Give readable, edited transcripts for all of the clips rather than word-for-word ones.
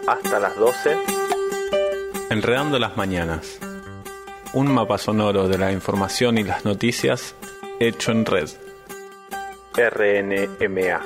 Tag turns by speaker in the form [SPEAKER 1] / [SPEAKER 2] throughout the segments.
[SPEAKER 1] hasta las 12. Enredando las mañanas. Un mapa sonoro de la información y las noticias hecho en red. RNMA.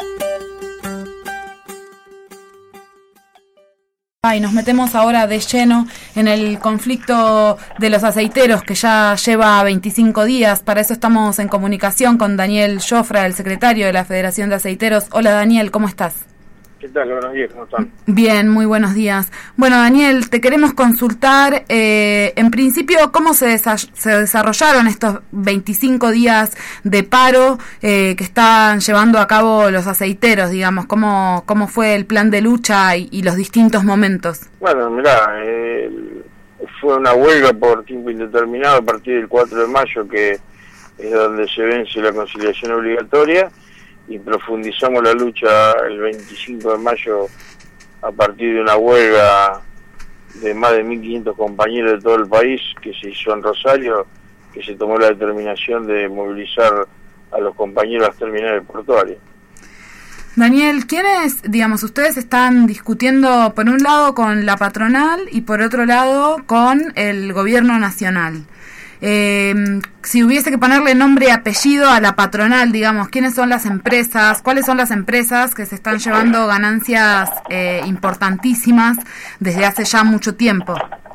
[SPEAKER 2] Y nos metemos ahora de lleno en el conflicto de los aceiteros que ya lleva 25 días. Para eso estamos en comunicación con Daniel Jofra, el secretario de la Federación de Aceiteros. Hola Daniel, ¿cómo estás?
[SPEAKER 3] ¿Qué tal? Buenos días, ¿cómo están?
[SPEAKER 2] Bien, muy buenos días. Bueno, Daniel, te queremos consultar, en principio, ¿cómo se desarrollaron estos 25 días de paro que están llevando a cabo los aceiteros, digamos? ¿Cómo fue el plan de lucha y los distintos momentos?
[SPEAKER 3] Bueno, mirá, fue una huelga por tiempo indeterminado a partir del 4 de mayo, que es donde se vence la conciliación obligatoria, y profundizamos la lucha el 25 de mayo a partir de una huelga de más de 1.500 compañeros de todo el país que se hizo en Rosario, que se tomó la determinación de movilizar a los compañeros a las terminales portuarias.
[SPEAKER 2] Daniel, ¿quiénes, digamos, ustedes están discutiendo por un lado con la patronal y por otro lado con el gobierno nacional? Si hubiese que ponerle nombre y apellido a la patronal, digamos, ¿quiénes son las empresas? ¿Cuáles son las empresas que se están llevando ganancias importantísimas desde hace ya mucho tiempo?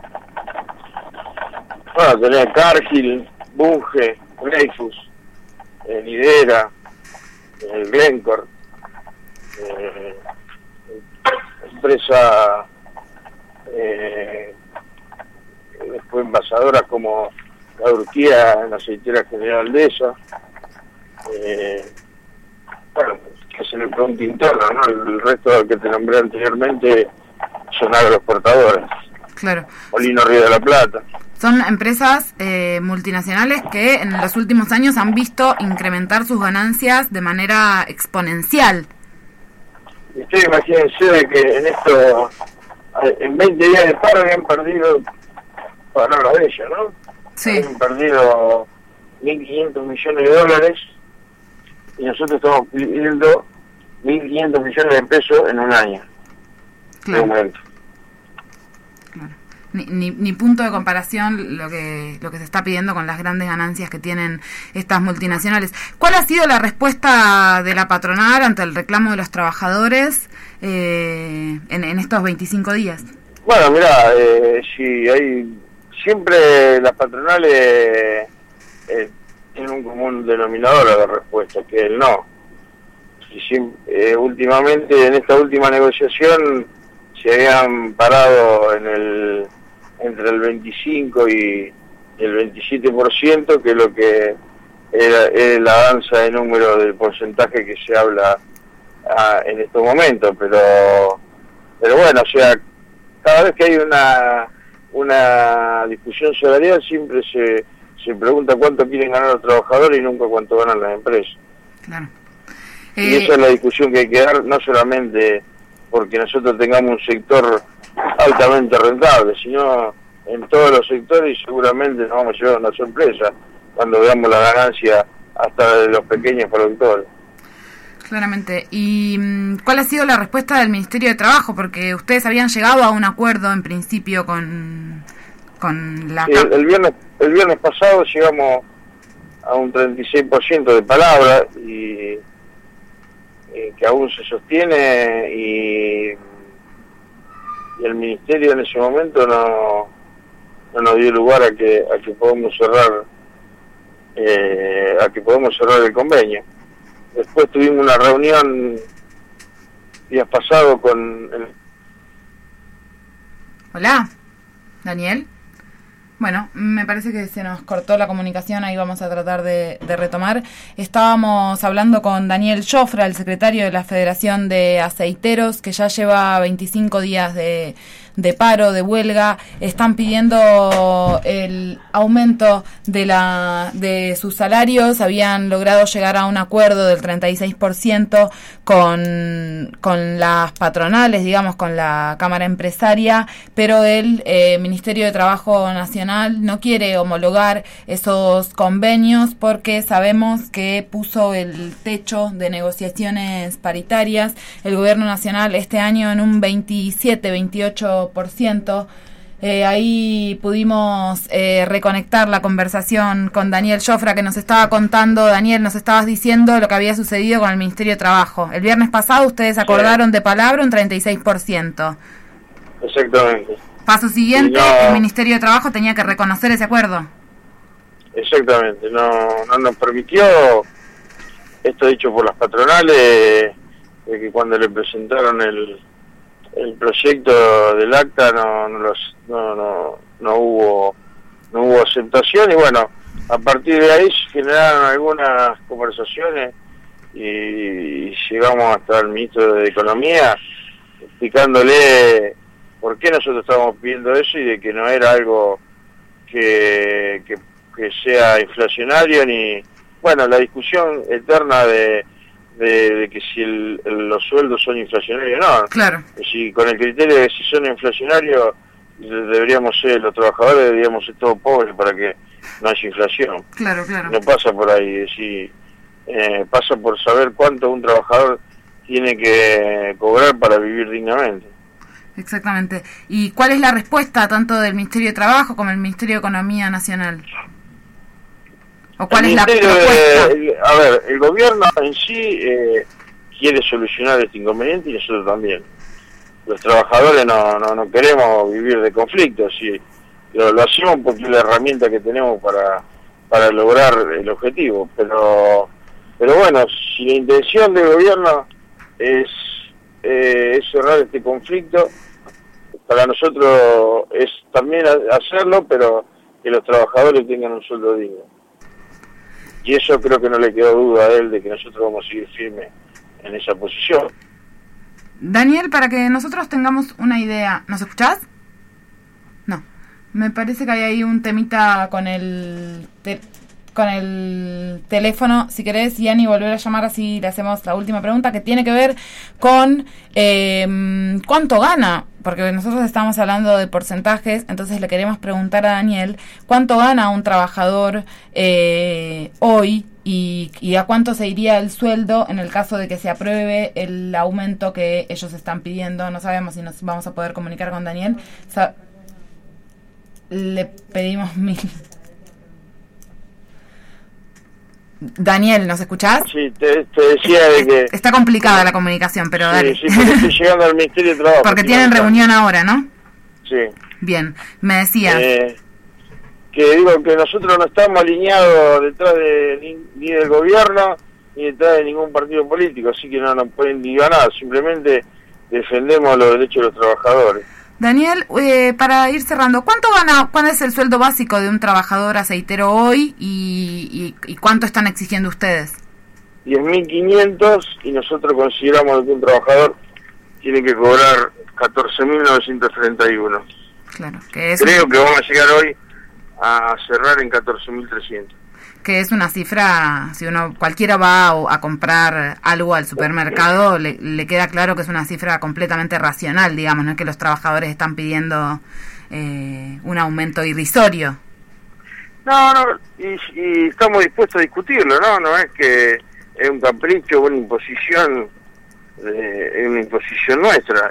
[SPEAKER 3] Bueno, tenés Cargill, Bunge, Dreyfus, Lidera, Glencore, empresa después envasadoras como la Urquía, en la aceitera General Dehesa, bueno, que es en el producto interno, ¿no? El resto que te nombré anteriormente son agroexportadores.
[SPEAKER 2] Claro.
[SPEAKER 3] Molino Río de la Plata.
[SPEAKER 2] Son empresas multinacionales que en los últimos años han visto incrementar sus ganancias de manera exponencial.
[SPEAKER 3] Y ustedes imagínense de que en 20 días de paro habían perdido, palabras de ella, ¿no?
[SPEAKER 2] Sí.
[SPEAKER 3] Habían perdido 1.500 millones de dólares y nosotros estamos pidiendo 1.500 millones de pesos en un año.
[SPEAKER 2] Claro.
[SPEAKER 3] En un momento.
[SPEAKER 2] Claro. Ni punto de comparación lo que se está pidiendo con las grandes ganancias que tienen estas multinacionales. ¿Cuál ha sido la respuesta de la patronal ante el reclamo de los trabajadores en estos 25 días?
[SPEAKER 3] Bueno, mirá, si hay... Siempre las patronales tienen un común denominador a la respuesta, que es el no. Últimamente, en esta última negociación, se habían parado entre el 25 y el 27%, que es lo que es la danza de número del porcentaje que se habla en estos momentos. Pero bueno, o sea, cada vez que hay una discusión salarial siempre se pregunta cuánto quieren ganar los trabajadores y nunca cuánto ganan las empresas.
[SPEAKER 2] Claro.
[SPEAKER 3] Y esa es la discusión que hay que dar, no solamente porque nosotros tengamos un sector altamente rentable, sino en todos los sectores, y seguramente nos vamos a llevar una sorpresa cuando veamos la ganancia hasta de los pequeños productores.
[SPEAKER 2] Claramente. ¿Y cuál ha sido la respuesta del Ministerio de Trabajo? Porque ustedes habían llegado a un acuerdo en principio con la...
[SPEAKER 3] Sí, el viernes pasado llegamos a un 36% de palabra y que aún se sostiene, y el Ministerio en ese momento no nos dio lugar a que podamos cerrar el convenio. Después tuvimos una reunión días pasados con
[SPEAKER 2] Hola, Daniel. Bueno, me parece que se nos cortó la comunicación, ahí vamos a tratar de retomar. Estábamos hablando con Daniel Jofra, el secretario de la Federación de Aceiteros, que ya lleva 25 días de de paro, de huelga, están pidiendo el aumento de sus salarios. Habían logrado llegar a un acuerdo del 36% con las patronales, digamos, con la Cámara Empresaria, pero el Ministerio de Trabajo Nacional no quiere homologar esos convenios porque sabemos que puso el techo de negociaciones paritarias el Gobierno Nacional este año en un 27-28%. Ahí pudimos reconectar la conversación con Daniel Jofra, que nos estaba contando. Daniel, nos estabas diciendo lo que había sucedido con el Ministerio de Trabajo. El viernes pasado ustedes acordaron de palabra un 36%.
[SPEAKER 3] Exactamente.
[SPEAKER 2] Paso siguiente, el Ministerio de Trabajo tenía que reconocer ese acuerdo.
[SPEAKER 3] Exactamente, no nos permitió, esto dicho por las patronales, de que cuando le presentaron el proyecto del acta no hubo aceptación, y bueno, a partir de ahí se generaron algunas conversaciones y llegamos hasta el ministro de Economía explicándole por qué nosotros estábamos pidiendo eso y de que no era algo que sea inflacionario, ni bueno, la discusión eterna de que si los sueldos son inflacionarios o no.
[SPEAKER 2] Claro.
[SPEAKER 3] Si con el criterio de que si son inflacionarios deberíamos ser, los trabajadores deberíamos ser todos pobres para que no haya inflación.
[SPEAKER 2] Claro.
[SPEAKER 3] No pasa por ahí, pasa por saber cuánto un trabajador tiene que cobrar para vivir dignamente.
[SPEAKER 2] Exactamente. ¿Y cuál es la respuesta tanto del Ministerio de Trabajo como del Ministerio de Economía Nacional? ¿O cuál es la propuesta?
[SPEAKER 3] A ver, el gobierno en sí quiere solucionar este inconveniente y nosotros también. Los trabajadores no queremos vivir de conflictos, y lo hacemos porque es la herramienta que tenemos para lograr el objetivo. Pero bueno, si la intención del gobierno es cerrar este conflicto, para nosotros es también hacerlo, pero que los trabajadores tengan un sueldo digno. Y eso creo que no le quedó duda a él de que nosotros vamos a seguir firmes en esa posición.
[SPEAKER 2] Daniel, para que nosotros tengamos una idea, ¿nos escuchás? No, me parece que hay ahí un temita con el teléfono. Si querés, Yani, volver a llamar, así le hacemos la última pregunta, que tiene que ver con cuánto gana, porque nosotros estamos hablando de porcentajes. Entonces le queremos preguntar a Daniel cuánto gana un trabajador hoy y a cuánto se iría el sueldo en el caso de que se apruebe el aumento que ellos están pidiendo. No sabemos si nos vamos a poder comunicar con Daniel. Le pedimos mil. Daniel, ¿nos escuchás?
[SPEAKER 3] Sí, te decía de que...
[SPEAKER 2] Está complicada la comunicación, pero dale.
[SPEAKER 3] Sí, porque estoy llegando al Ministerio de Trabajo.
[SPEAKER 2] Porque tienen reunión ahora, ¿no?
[SPEAKER 3] Sí.
[SPEAKER 2] Bien, me decías...
[SPEAKER 3] que digo que nosotros no estamos alineados detrás ni del gobierno, ni detrás de ningún partido político, así que no nos pueden ni ganar, simplemente defendemos los derechos de los trabajadores.
[SPEAKER 2] Daniel, para ir cerrando, ¿cuál es el sueldo básico de un trabajador aceitero hoy y cuánto están exigiendo ustedes?
[SPEAKER 3] 10.500, y nosotros consideramos que un trabajador tiene que cobrar 14.931.
[SPEAKER 2] Claro, que es
[SPEAKER 3] creo que vamos a llegar hoy a cerrar en 14.300.
[SPEAKER 2] Que es una cifra, si cualquiera va a comprar algo al supermercado, le queda claro que es una cifra completamente racional, digamos, no es que los trabajadores están pidiendo un aumento irrisorio.
[SPEAKER 3] No, y estamos dispuestos a discutirlo, no es que es un capricho o una imposición, nuestra,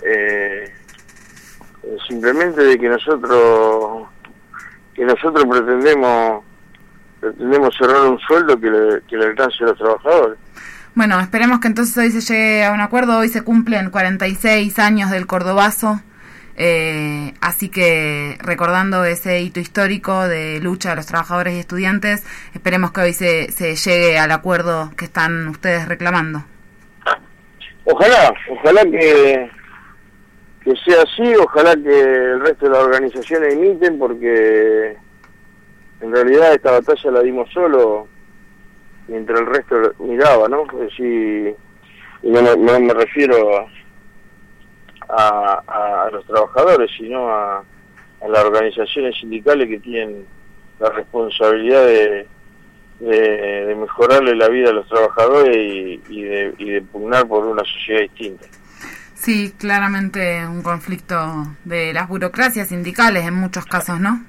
[SPEAKER 3] simplemente de que nosotros pretendemos cerrar un sueldo que le alcance a los trabajadores.
[SPEAKER 2] Bueno, esperemos que entonces hoy se llegue a un acuerdo. Hoy se cumplen 46 años del Cordobazo, así que recordando ese hito histórico de lucha de los trabajadores y estudiantes, esperemos que hoy se llegue al acuerdo que están ustedes reclamando.
[SPEAKER 3] Ojalá que sea así, ojalá que el resto de las organizaciones imiten, porque en realidad esta batalla la dimos solo mientras el resto miraba, ¿no? Es decir, y no me refiero a los trabajadores, sino a las organizaciones sindicales que tienen la responsabilidad de mejorarle la vida a los trabajadores y de pugnar por una sociedad distinta.
[SPEAKER 2] Sí, claramente un conflicto de las burocracias sindicales en muchos casos, ¿no?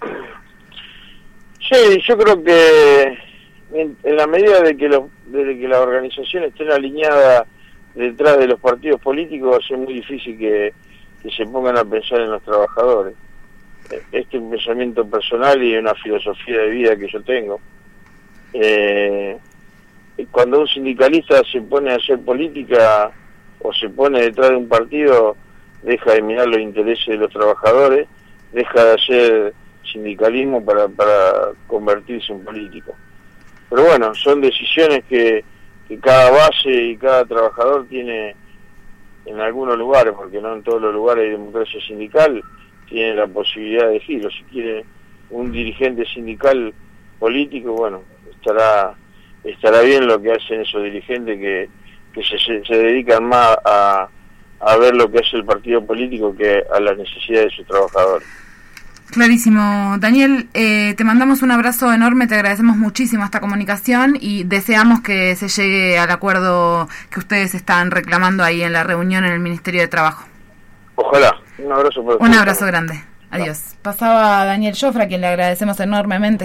[SPEAKER 3] Sí, yo creo que en la medida de que las organizaciones estén alineadas detrás de los partidos políticos, va a ser muy difícil que se pongan a pensar en los trabajadores. Este es un pensamiento personal y una filosofía de vida que yo tengo. Cuando un sindicalista se pone a hacer política o se pone detrás de un partido, deja de mirar los intereses de los trabajadores, deja de hacer sindicalismo para convertirse en político. Pero bueno, son decisiones que cada base y cada trabajador tiene en algunos lugares, porque no en todos los lugares hay democracia sindical, tiene la posibilidad de elegirlo. Si quiere un dirigente sindical político, bueno, estará bien lo que hacen esos dirigentes que se dedican más a ver lo que hace el partido político que a las necesidades de sus trabajadores.
[SPEAKER 2] Clarísimo. Daniel, te mandamos un abrazo enorme, te agradecemos muchísimo esta comunicación y deseamos que se llegue al acuerdo que ustedes están reclamando ahí en la reunión en el Ministerio de Trabajo.
[SPEAKER 3] Ojalá. Un abrazo.
[SPEAKER 2] Un abrazo grande. Adiós. Pasaba Daniel Jofre, a quien le agradecemos enormemente